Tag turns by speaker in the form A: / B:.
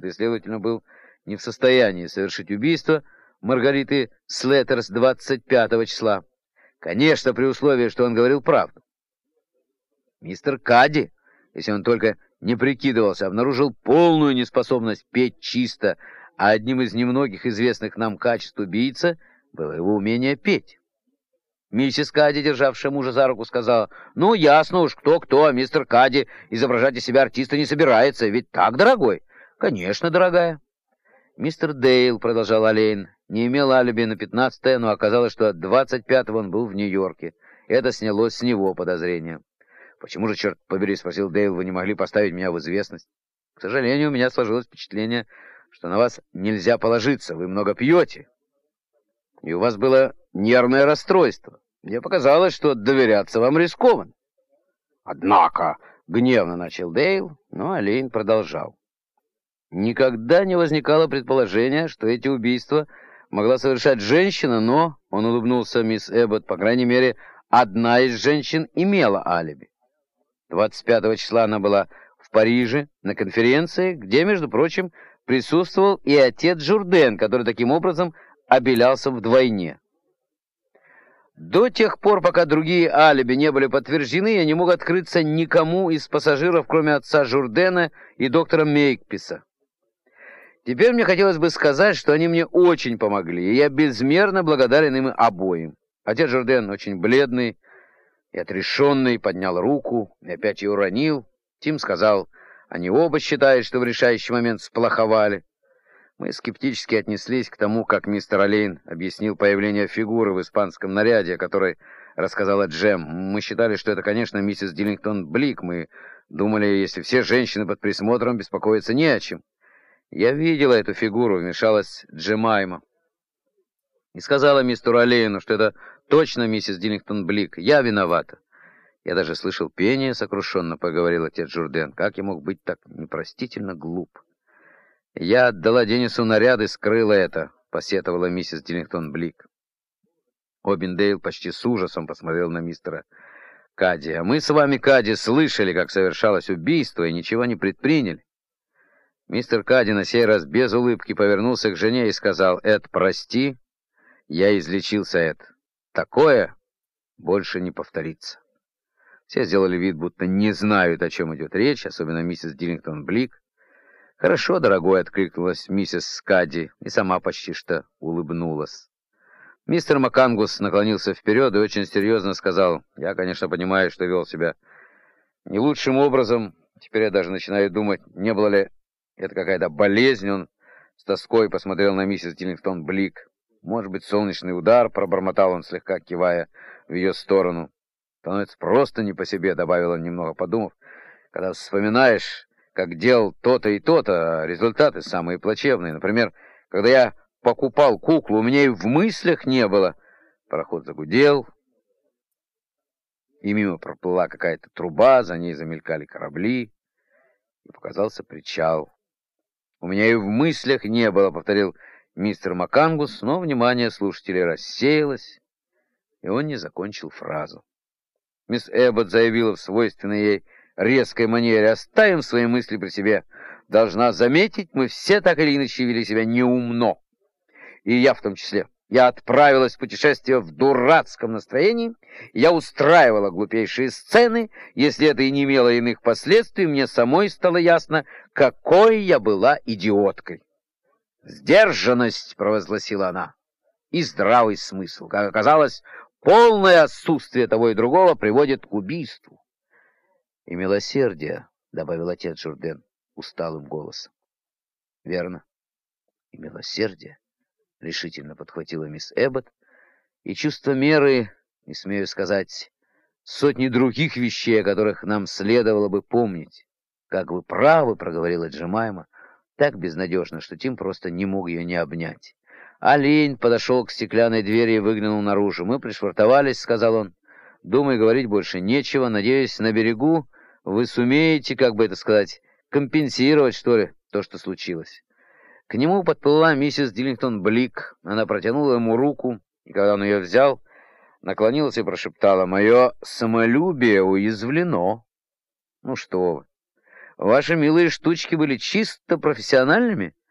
A: да и, следовательно, был не в состоянии совершить убийство Маргариты Слеттерс 25 числа. Конечно, при условии, что он говорил правду. Мистер Кадди, если он только не прикидывался, обнаружил полную неспособность петь чисто, а одним из немногих известных нам качеств убийцы было его умение петь. Миссис Кадди, державшая мужа за руку, сказала: «Ну, ясно уж, кто, а мистер Кадди изображать из себя артиста не собирается, ведь так, дорогой?» «Конечно, дорогая». «Мистер Дейл», — продолжал Олейн, — «не имел алиби на 15-е, но оказалось, что 25-го он был в Нью-Йорке. Это сняло с него подозрения». «Почему же, черт побери, — спросил Дейл, — вы не могли поставить меня в известность? К сожалению, у меня сложилось впечатление, что на вас нельзя положиться, вы много пьете, и у вас было нервное расстройство. Мне показалось, что доверяться вам рискованно». «Однако», — гневно начал Дейл, но Олейн продолжал. «Никогда не возникало предположения, что эти убийства могла совершать женщина, но, — он улыбнулся мисс Эббот, — по крайней мере, одна из женщин имела алиби. 25 числа она была в Париже на конференции, где, между прочим, присутствовал и отец Журден, который таким образом обелялся вдвойне. До тех пор, пока другие алиби не были подтверждены, я не мог открыться никому из пассажиров, кроме отца Журдена и доктора Мейкписа. Теперь мне хотелось бы сказать, что они мне очень помогли, и я безмерно благодарен им обоим. Отец Журден, очень бледный и отрешенный, поднял руку и опять ее уронил. Тим сказал: они оба считают, что в решающий момент сплоховали. Мы скептически отнеслись к тому, как мистер Олейн объяснил появление фигуры в испанском наряде, о которой рассказала Джем. Мы считали, что это, конечно, миссис Диллингтон Блик. Мы думали, если все женщины под присмотром, беспокоиться не о чем. Я видела эту фигуру, вмешалась Джемайма и сказала мистеру Олейну, что это точно миссис Диллингтон Блик. Я виновата. Я даже слышал пение, сокрушенно проговорил отец Журден. Как я мог быть так непростительно глуп? Я отдала Деннису наряд и скрыла это, посетовала миссис Диллингтон Блик. Обиндейл почти с ужасом посмотрел на мистера Кадди. А мы с вами, Кадди, слышали, как совершалось убийство, и ничего не предприняли. Мистер Кадди на сей раз без улыбки повернулся к жене и сказал: «Эд, прости, я излечился, Эд. Такое больше не повторится». Все сделали вид, будто не знают, о чем идет речь, особенно миссис Диллингтон Блик. «Хорошо, дорогой», — откликнулась миссис Кадди и сама почти что улыбнулась. Мистер МакКангус наклонился вперед и очень серьезно сказал: «Я, конечно, понимаю, что вел себя не лучшим образом. Теперь я даже начинаю думать, не было ли это какая-то болезнь». Он с тоской посмотрел на миссис Диллингтон Блик. «Может быть, солнечный удар», — пробормотал он, слегка кивая в ее сторону. «Становится просто не по себе», — добавил он, немного подумав. «Когда вспоминаешь, как делал то-то и то-то, а результаты самые плачевные. Например, когда я покупал куклу, у меня и в мыслях не было». Пароход загудел, и мимо проплыла какая-то труба, за ней замелькали корабли, и показался причал. «У меня и в мыслях не было», — повторил мистер МакКангус, но внимание слушателей рассеялось, и он не закончил фразу. Мисс Эббот заявила в свойственной ей резкой манере: «Оставим свои мысли при себе. Должна заметить, мы все так или иначе вели себя неумно. И я в том числе. Я отправилась в путешествие в дурацком настроении, я устраивала глупейшие сцены. Если это и не имело иных последствий, мне самой стало ясно, какой я была идиоткой». «Сдержанность», — провозгласила она, — «и здравый смысл. Как оказалось, полное отсутствие того и другого приводит к убийству». «И милосердие», — добавил отец Журден усталым голосом. «Верно, и милосердие», — решительно подхватила мисс Эббот, «и чувство меры, и, смею сказать, сотни других вещей, о которых нам следовало бы помнить». «Как вы правы», — проговорила Джемайма, так безнадежно, что Тим просто не мог ее не обнять. Олень подошел к стеклянной двери и выглянул наружу. «Мы пришвартовались», — сказал он. «Думаю, говорить больше нечего. Надеюсь, на берегу вы сумеете, как бы это сказать, компенсировать, что ли, то, что случилось». К нему подплыла миссис Диллингтон Блик. Она протянула ему руку, и когда он ее взял, наклонилась и прошептала: «Мое самолюбие уязвлено». «Ну что вы, Ваши милые штучки были чисто профессиональными?